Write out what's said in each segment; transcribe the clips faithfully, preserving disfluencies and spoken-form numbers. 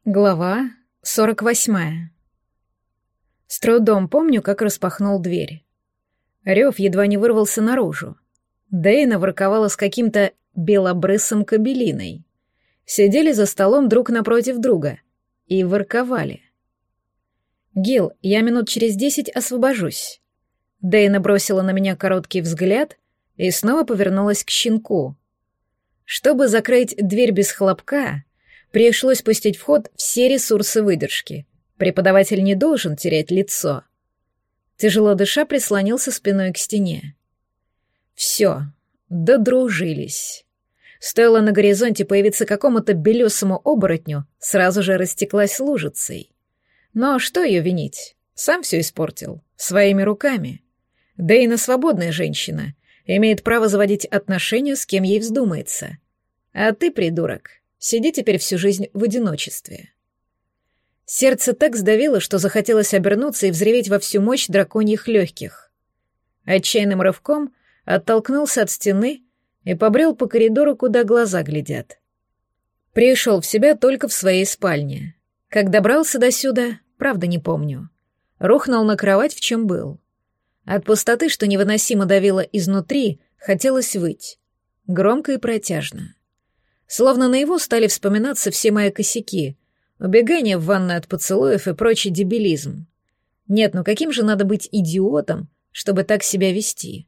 Глава сорок восьмая. С трудом помню, как распахнул дверь. Рев едва не вырвался наружу. Дэйна ворковала с каким-то белобрысым кобелиной. Сидели за столом друг напротив друга и ворковали. «Гил, я минут через десять освобожусь». Дэйна бросила на меня короткий взгляд и снова повернулась к щенку. Чтобы закрыть дверь без хлопка, пришлось пустить в ход все ресурсы выдержки. Преподаватель не должен терять лицо. Тяжело дыша, прислонился спиной к стене. Все, додружились. Стоило на горизонте появиться какому-то белесому оборотню, сразу же растеклась лужицей. Но что ее винить? Сам все испортил. Своими руками. Дэйна свободная женщина. Имеет право заводить отношения с кем ей вздумается. А ты, придурок, сиди теперь всю жизнь в одиночестве. Сердце так сдавило, что захотелось обернуться и взреветь во всю мощь драконьих легких. Отчаянным рывком оттолкнулся от стены и побрел по коридору, куда глаза глядят. Пришел в себя только в своей спальне. Как добрался досюда, правда не помню. Рухнул на кровать, в чем был. От пустоты, что невыносимо давило изнутри, хотелось выть. Громко и протяжно. Словно наяву стали вспоминаться все мои косяки, убегание в ванную от поцелуев и прочий дебилизм. Нет, ну каким же надо быть идиотом, чтобы так себя вести?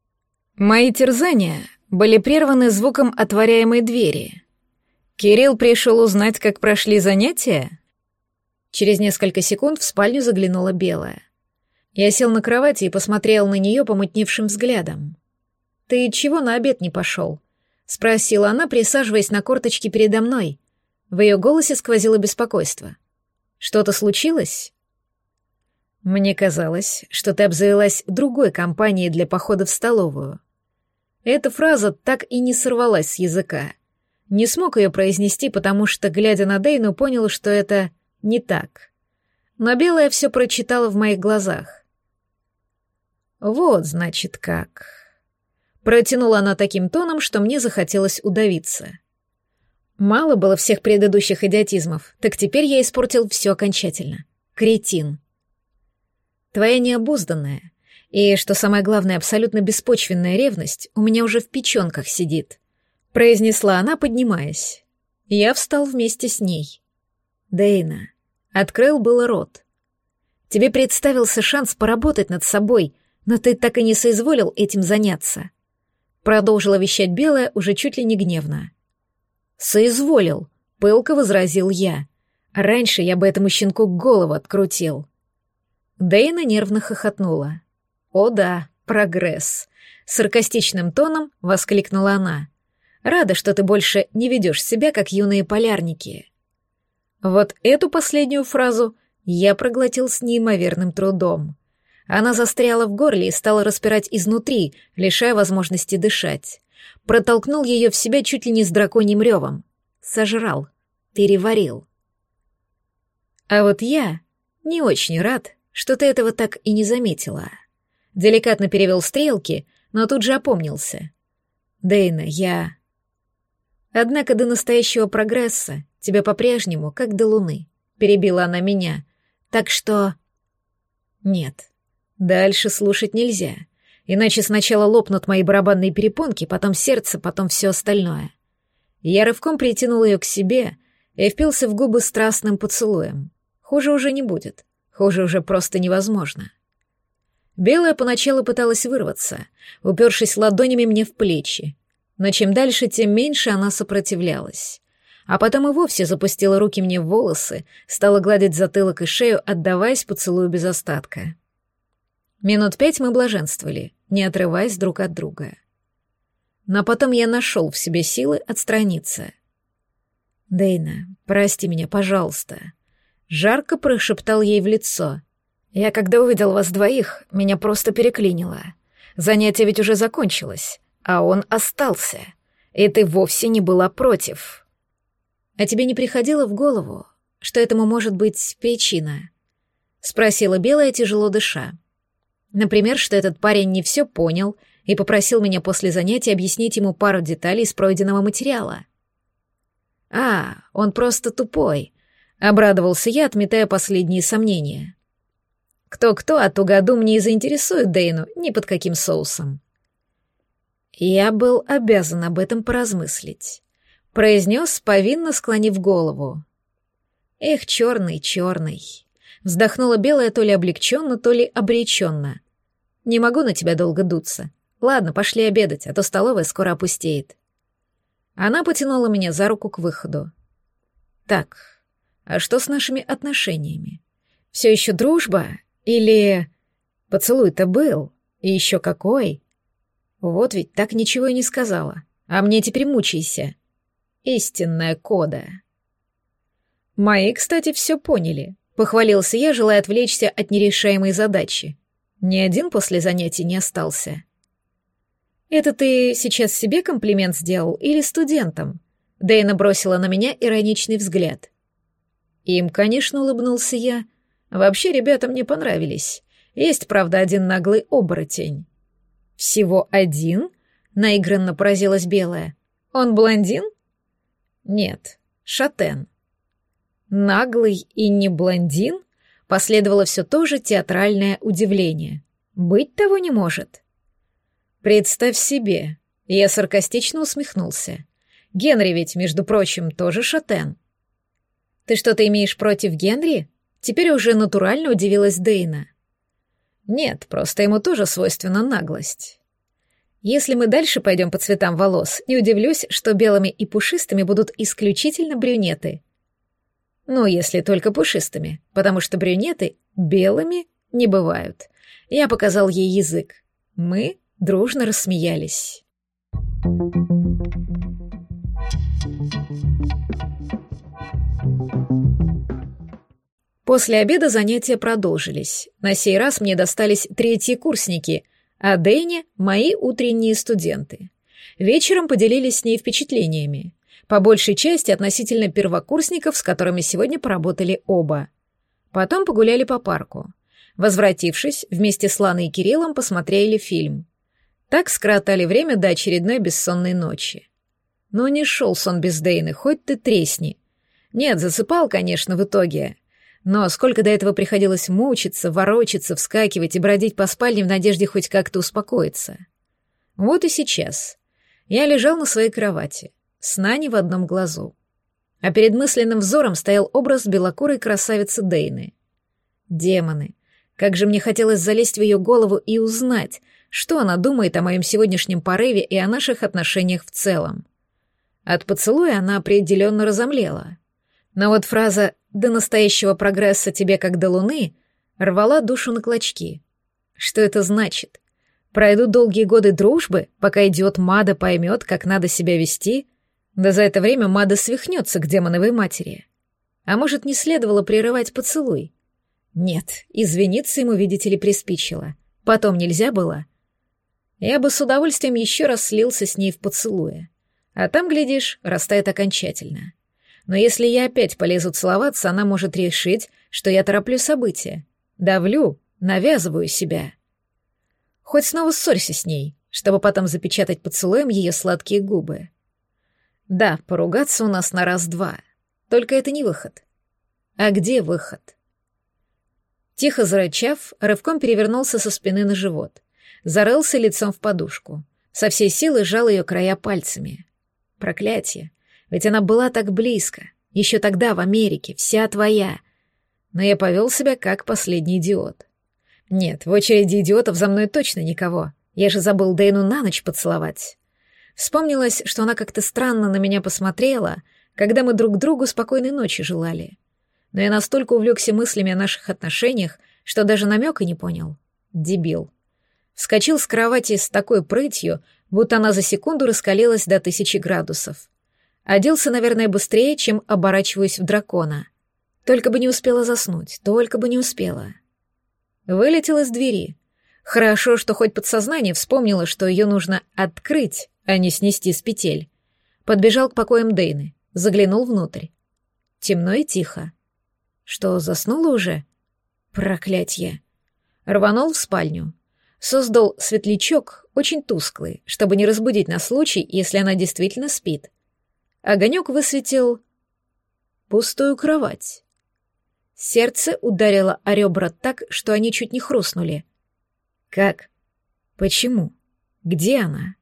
Мои терзания были прерваны звуком отворяемой двери. Кирилл пришел узнать, как прошли занятия? Через несколько секунд в спальню заглянула Белая. Я сел на кровати и посмотрел на нее помутневшим взглядом. «Ты чего на обед не пошел?» — спросила она, присаживаясь на корточки передо мной. В ее голосе сквозило беспокойство. «Что-то случилось?» «Мне казалось, что ты обзавелась другой компанией для похода в столовую». Эта фраза так и не сорвалась с языка. Не смог ее произнести, потому что, глядя на Дэйну, понял, что это не так. Но Белая все прочитала в моих глазах. «Вот, значит, как...» Протянула она таким тоном, что мне захотелось удавиться. Мало было всех предыдущих идиотизмов, так теперь я испортил все окончательно. Кретин. Твоя необузданная и, что самое главное, абсолютно беспочвенная ревность у меня уже в печенках сидит, произнесла она, поднимаясь. Я встал вместе с ней. Дэйна. Открыл было рот. Тебе представился шанс поработать над собой, но ты так и не соизволил этим заняться. Продолжила вещать Белая уже чуть ли не гневно. «Соизволил», — пылко возразил я. «Раньше я бы этому щенку голову открутил». Дэйна нервно хохотнула. «О да, прогресс», — саркастичным тоном воскликнула она. «Рада, что ты больше не ведешь себя, как юные полярники». Вот эту последнюю фразу я проглотил с неимоверным трудом. Она застряла в горле и стала распирать изнутри, лишая возможности дышать. Протолкнул ее в себя чуть ли не с драконьим ревом. Сожрал, переварил. А вот я не очень рад, что ты этого так и не заметила. Деликатно перевел стрелки, но тут же опомнился. Дэйна, я... Однако до настоящего прогресса тебя по-прежнему, как до луны, перебила она меня. Так что... Нет. Дальше слушать нельзя, иначе сначала лопнут мои барабанные перепонки, потом сердце, потом все остальное. Я рывком притянул ее к себе и впился в губы страстным поцелуем. Хуже уже не будет, хуже уже просто невозможно. Белая поначалу пыталась вырваться, упершись ладонями мне в плечи, но чем дальше, тем меньше она сопротивлялась. А потом и вовсе запустила руки мне в волосы, стала гладить затылок и шею, отдаваясь поцелую без остатка. Минут пять мы блаженствовали, не отрываясь друг от друга. Но потом я нашел в себе силы отстраниться. «Дэйна, прости меня, пожалуйста», — жарко прошептал ей в лицо. «Я, когда увидел вас двоих, меня просто переклинило. Занятие ведь уже закончилось, а он остался, и ты вовсе не была против». «А тебе не приходило в голову, что этому может быть причина?» — спросила Белая, тяжело дыша. Например, что этот парень не все понял и попросил меня после занятия объяснить ему пару деталей из пройденного материала. «А, он просто тупой», Обрадовался я, отметая последние сомнения. Кто-кто, а тугодум не заинтересует Дейну ни под каким соусом. Я был обязан об этом поразмыслить, произнес, повинно склонив голову. Эх, черный, черный. Вздохнула белая то ли облегченно, то ли обреченно. Не могу на тебя долго дуться. Ладно, пошли обедать, а то столовая скоро опустеет. Она потянула меня за руку к выходу. Так, а что с нашими отношениями? Все еще дружба? Или поцелуй-то был? И еще какой? Вот ведь так ничего и не сказала. А мне теперь мучайся. Истинная кода. Мои, кстати, все поняли. Похвалился я, желая отвлечься от нерешаемой задачи. Ни один после занятий не остался. Это ты сейчас себе комплимент сделал или студентам? Дэйна бросила на меня ироничный взгляд. Им, конечно, улыбнулся я. Вообще ребята мне понравились. Есть, правда, один наглый оборотень. Всего один? Наигранно поразилась белая. Он блондин? Нет, шатен. Наглый и не блондин? Последовало все то же театральное удивление. Быть того не может. Представь себе. Я саркастично усмехнулся. Генри ведь, между прочим, тоже шатен. Ты что-то имеешь против Генри? Теперь уже натурально удивилась Дейна. Нет, просто ему тоже свойственна наглость. Если мы дальше пойдем по цветам волос, не удивлюсь, что белыми и пушистыми будут исключительно брюнеты. Ну, если только пушистыми, потому что брюнеты белыми не бывают. Я показал ей язык. Мы дружно рассмеялись. После обеда занятия продолжились. На сей раз мне достались третьи курсники, а Дэйне — мои утренние студенты. Вечером поделились с ней впечатлениями, по большей части относительно первокурсников, с которыми сегодня поработали оба. Потом погуляли по парку. Возвратившись, вместе с Ланой и Кириллом посмотрели фильм. Так скоротали время до очередной бессонной ночи. Но не шел сон без Дэйны, хоть ты тресни. Нет, засыпал, конечно, в итоге. Но сколько до этого приходилось мучиться, ворочаться, вскакивать и бродить по спальне в надежде хоть как-то успокоиться. Вот и сейчас. Я лежал на своей кровати, сна не в одном глазу. А перед мысленным взором стоял образ белокурой красавицы Дейны. Демоны, как же мне хотелось залезть в ее голову и узнать, что она думает о моем сегодняшнем порыве и о наших отношениях в целом. От поцелуя она определенно разомлела. Но вот фраза «до настоящего прогресса тебе как до луны» рвала душу на клочки. Что это значит? Пройдут долгие годы дружбы, пока идиот Мада поймет, как надо себя вести? Да за это время Мада свихнется к демоновой матери. А может, не следовало прерывать поцелуй? Нет, извиниться ему, видите ли, приспичило. Потом нельзя было. Я бы с удовольствием еще раз слился с ней в поцелуе. А там, глядишь, растает окончательно. Но если я опять полезу целоваться, она может решить, что я тороплю события. Давлю, навязываю себя. Хоть снова ссорься с ней, чтобы потом запечатать поцелуем ее сладкие губы. Да, поругаться у нас на раз-два. Только это не выход. А где выход? Тихо зарычав, рывком перевернулся со спины на живот. Зарылся лицом в подушку. Со всей силы сжал ее края пальцами. Проклятие. Ведь она была так близко, еще тогда в Америке, вся твоя. Но я повел себя как последний идиот. Нет, в очереди идиотов за мной точно никого. Я же забыл Дейну на ночь поцеловать. Вспомнилось, что она как-то странно на меня посмотрела, когда мы друг другу спокойной ночи желали. Но я настолько увлекся мыслями о наших отношениях, что даже намека не понял. Дебил. Вскочил с кровати с такой прытью, будто она за секунду раскалилась до тысячи градусов. Оделся, наверное, быстрее, чем оборачиваюсь в дракона. Только бы не успела заснуть, только бы не успела. Вылетел из двери. Хорошо, что хоть подсознание вспомнило, что ее нужно открыть, а не снести с петель. Подбежал к покоям Дейны, заглянул внутрь. Темно и тихо. Что, заснула уже? Проклятье. Рванул в спальню. Создал светлячок, очень тусклый, чтобы не разбудить на случай, если она действительно спит. Огонек высветил пустую кровать. Сердце ударило о ребра так, что они чуть не хрустнули. Как? Почему? Где она?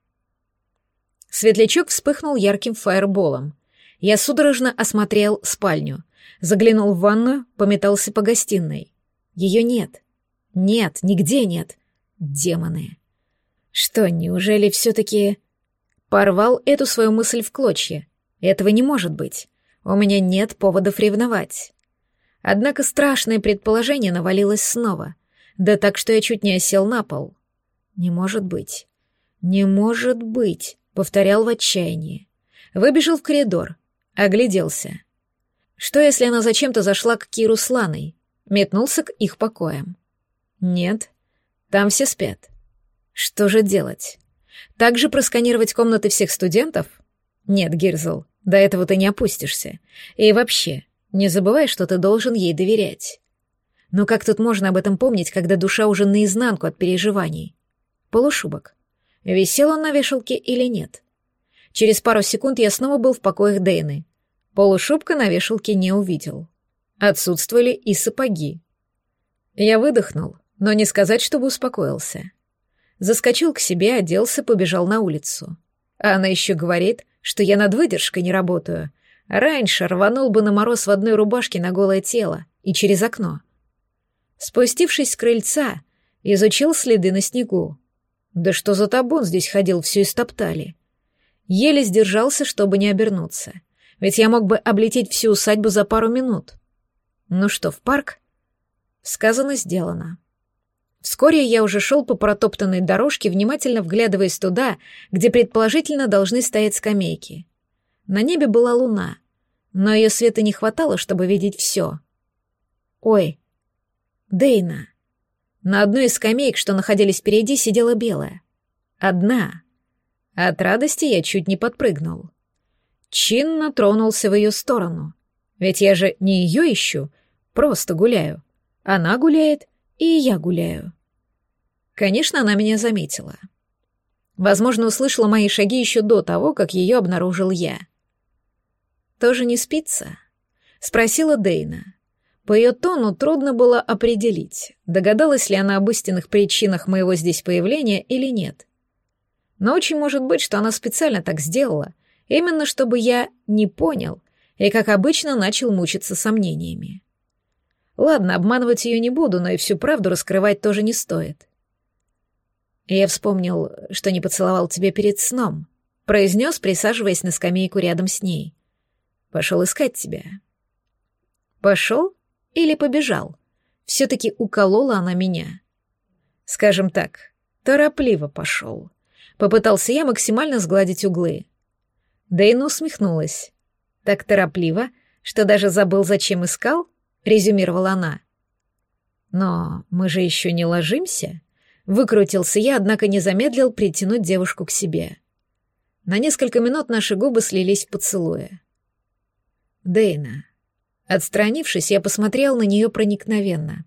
Светлячок вспыхнул ярким фаерболом. Я судорожно осмотрел спальню, заглянул в ванную, пометался по гостиной. Ее нет. Нет, нигде нет. Демоны. Что, неужели все-таки... Порвал эту свою мысль в клочья. Этого не может быть. У меня нет поводов ревновать. Однако страшное предположение навалилось снова. Да так, что я чуть не осел на пол. Не может быть. Не может быть, повторял в отчаянии. Выбежал в коридор. Огляделся. Что, если она зачем-то зашла к Киру с Ланой? Метнулся к их покоям. Нет, там все спят. Что же делать? Также просканировать комнаты всех студентов? Нет, Гирзл, до этого ты не опустишься. И вообще, не забывай, что ты должен ей доверять. Но как тут можно об этом помнить, когда душа уже наизнанку от переживаний? Полушубок. Висел он на вешалке или нет? Через пару секунд я снова был в покоях Дейны. Полушубка на вешалке не увидел. Отсутствовали и сапоги. Я выдохнул, но не сказать, чтобы успокоился. Заскочил к себе, оделся, побежал на улицу. А она еще говорит, что я над выдержкой не работаю. Раньше рванул бы на мороз в одной рубашке на голое тело и через окно. Спустившись с крыльца, изучил следы на снегу. Да что за табун здесь ходил, все истоптали. Еле сдержался, чтобы не обернуться. Ведь я мог бы облететь всю усадьбу за пару минут. Ну что, в парк? Сказано, сделано. Вскоре я уже шел по протоптанной дорожке, внимательно вглядываясь туда, где предположительно должны стоять скамейки. На небе была луна, но ее света не хватало, чтобы видеть все. Ой, Дейна. На одной из скамеек, что находились впереди, сидела белая. Одна. От радости я чуть не подпрыгнул. Чинно тронулся в ее сторону. Ведь я же не ее ищу, просто гуляю. Она гуляет, и я гуляю. Конечно, она меня заметила. Возможно, услышала мои шаги еще до того, как ее обнаружил я. «Тоже не спится?» — спросила Дейна. По ее тону трудно было определить, догадалась ли она об истинных причинах моего здесь появления или нет. Но очень может быть, что она специально так сделала, именно чтобы я не понял и, как обычно, начал мучиться сомнениями. Ладно, обманывать ее не буду, но и всю правду раскрывать тоже не стоит. Я вспомнил, что не поцеловал тебя перед сном, произнес, присаживаясь на скамейку рядом с ней. Пошел искать тебя. Пошел или побежал? Все-таки уколола она меня. Скажем так, торопливо пошел. Попытался я максимально сгладить углы. Дейна усмехнулась. Так торопливо, что даже забыл, зачем искал? Резюмировала она. Но мы же еще не ложимся. Выкрутился я, однако не замедлил притянуть девушку к себе. На несколько минут наши губы слились в поцелуе. Дейна. Отстранившись, я посмотрел на нее проникновенно.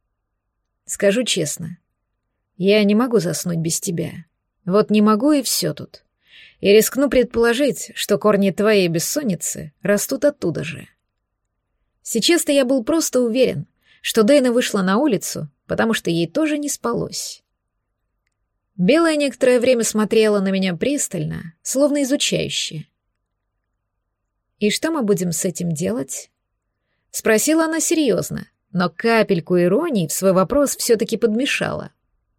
Скажу честно, я не могу заснуть без тебя. Вот не могу, и все тут. И рискну предположить, что корни твоей бессонницы растут оттуда же. Сейчас-то я был просто уверен, что Дейна вышла на улицу, потому что ей тоже не спалось. Белая некоторое время смотрела на меня пристально, словно изучающе. «И что мы будем с этим делать?» Спросила она серьезно, но капельку иронии в свой вопрос все-таки подмешала.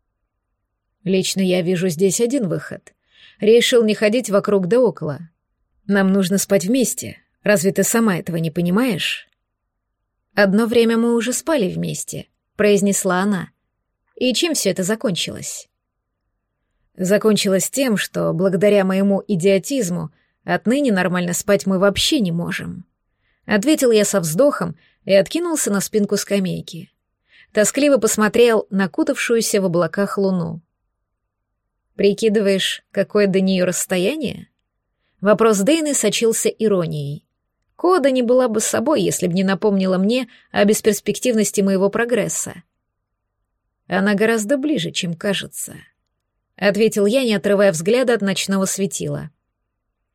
«Лично я вижу здесь один выход. Решил не ходить вокруг да около. Нам нужно спать вместе. Разве ты сама этого не понимаешь?» «Одно время мы уже спали вместе», — произнесла она. «И чем все это закончилось?» «Закончилось тем, что благодаря моему идиотизму отныне нормально спать мы вообще не можем», — ответил я со вздохом и откинулся на спинку скамейки. Тоскливо посмотрел на кутавшуюся в облаках луну. «Прикидываешь, какое до нее расстояние?» Вопрос Дейны сочился иронией. Кода не была бы собой, если б не напомнила мне о бесперспективности моего прогресса. «Она гораздо ближе, чем кажется», — ответил я, не отрывая взгляда от ночного светила.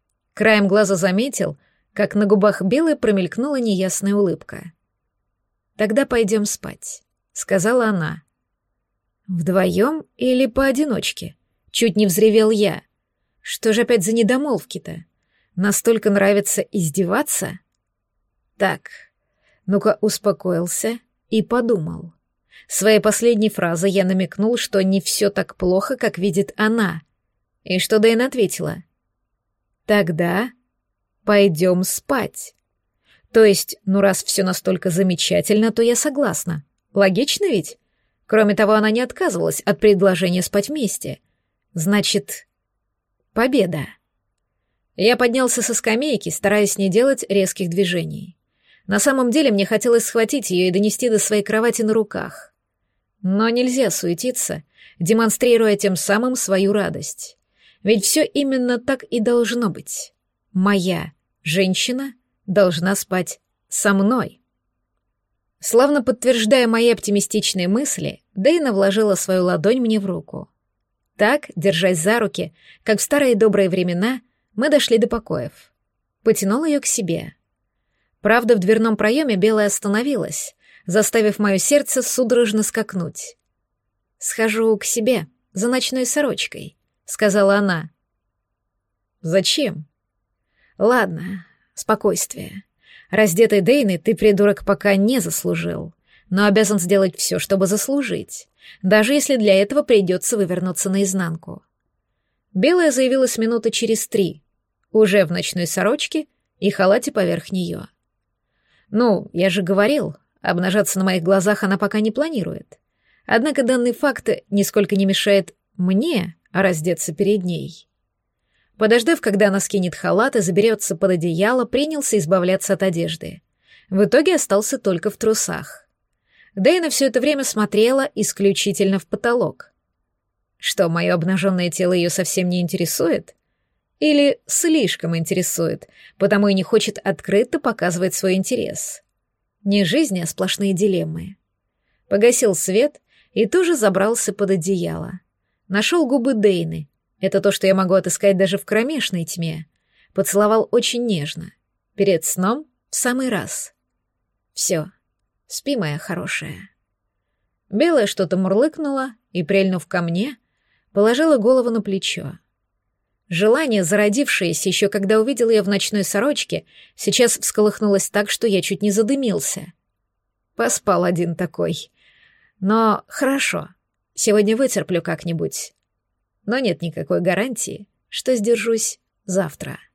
Краем глаза заметил, как на губах Белой промелькнула неясная улыбка. Тогда пойдем спать», — сказала она. «Вдвоем или поодиночке?» — чуть не взревел я. «Что же опять за недомолвки-то? Настолько нравится издеваться?» «Так, ну-ка успокоился и подумал. Своей последней фразой я намекнул, что не все так плохо, как видит она. И что Дэйн ответила? «Тогда пойдем спать». То есть, ну раз все настолько замечательно, то я согласна. Логично ведь? Кроме того, она не отказывалась от предложения спать вместе. Значит, победа. Я поднялся со скамейки, стараясь не делать резких движений. На самом деле мне хотелось схватить ее и донести до своей кровати на руках. Но нельзя суетиться, демонстрируя тем самым свою радость. Ведь все именно так и должно быть. Моя женщина должна спать со мной. Славно подтверждая мои оптимистичные мысли, Дэйна вложила свою ладонь мне в руку. Так, держась за руки, как в старые добрые времена, мы дошли до покоев. Потянул ее к себе. Правда, в дверном проеме Белая остановилась, заставив мое сердце судорожно скакнуть. «Схожу к себе за ночной сорочкой», — сказала она. «Зачем?» «Ладно, спокойствие. Раздетой Дэйны ты, придурок, пока не заслужил, но обязан сделать все, чтобы заслужить, даже если для этого придется вывернуться наизнанку». Белая заявилась минуты через три, уже в ночной сорочке и халате поверх нее. «Ну, я же говорил, обнажаться на моих глазах она пока не планирует. Однако данный факт нисколько не мешает мне раздеться перед ней». Подождав, когда она скинет халат и заберется под одеяло, принялся избавляться от одежды. В итоге остался только в трусах. Дэйна все это время смотрела исключительно в потолок. Что, мое обнаженное тело ее совсем не интересует? Или слишком интересует, потому и не хочет открыто показывать свой интерес? Не жизнь, а сплошные дилеммы. Погасил свет и тоже забрался под одеяло. Нашел губы Дэйны. Это то, что я могу отыскать даже в кромешной тьме. Поцеловал очень нежно. Перед сном в самый раз. Все, спи, моя хорошая. Белая что-то мурлыкнула и, прильнув ко мне, положила голову на плечо. Желание, зародившееся еще когда увидел ее в ночной сорочке, сейчас всколыхнулось так, что я чуть не задымился. Поспал один такой. Но хорошо, сегодня вытерплю как-нибудь. Но нет никакой гарантии, что сдержусь завтра.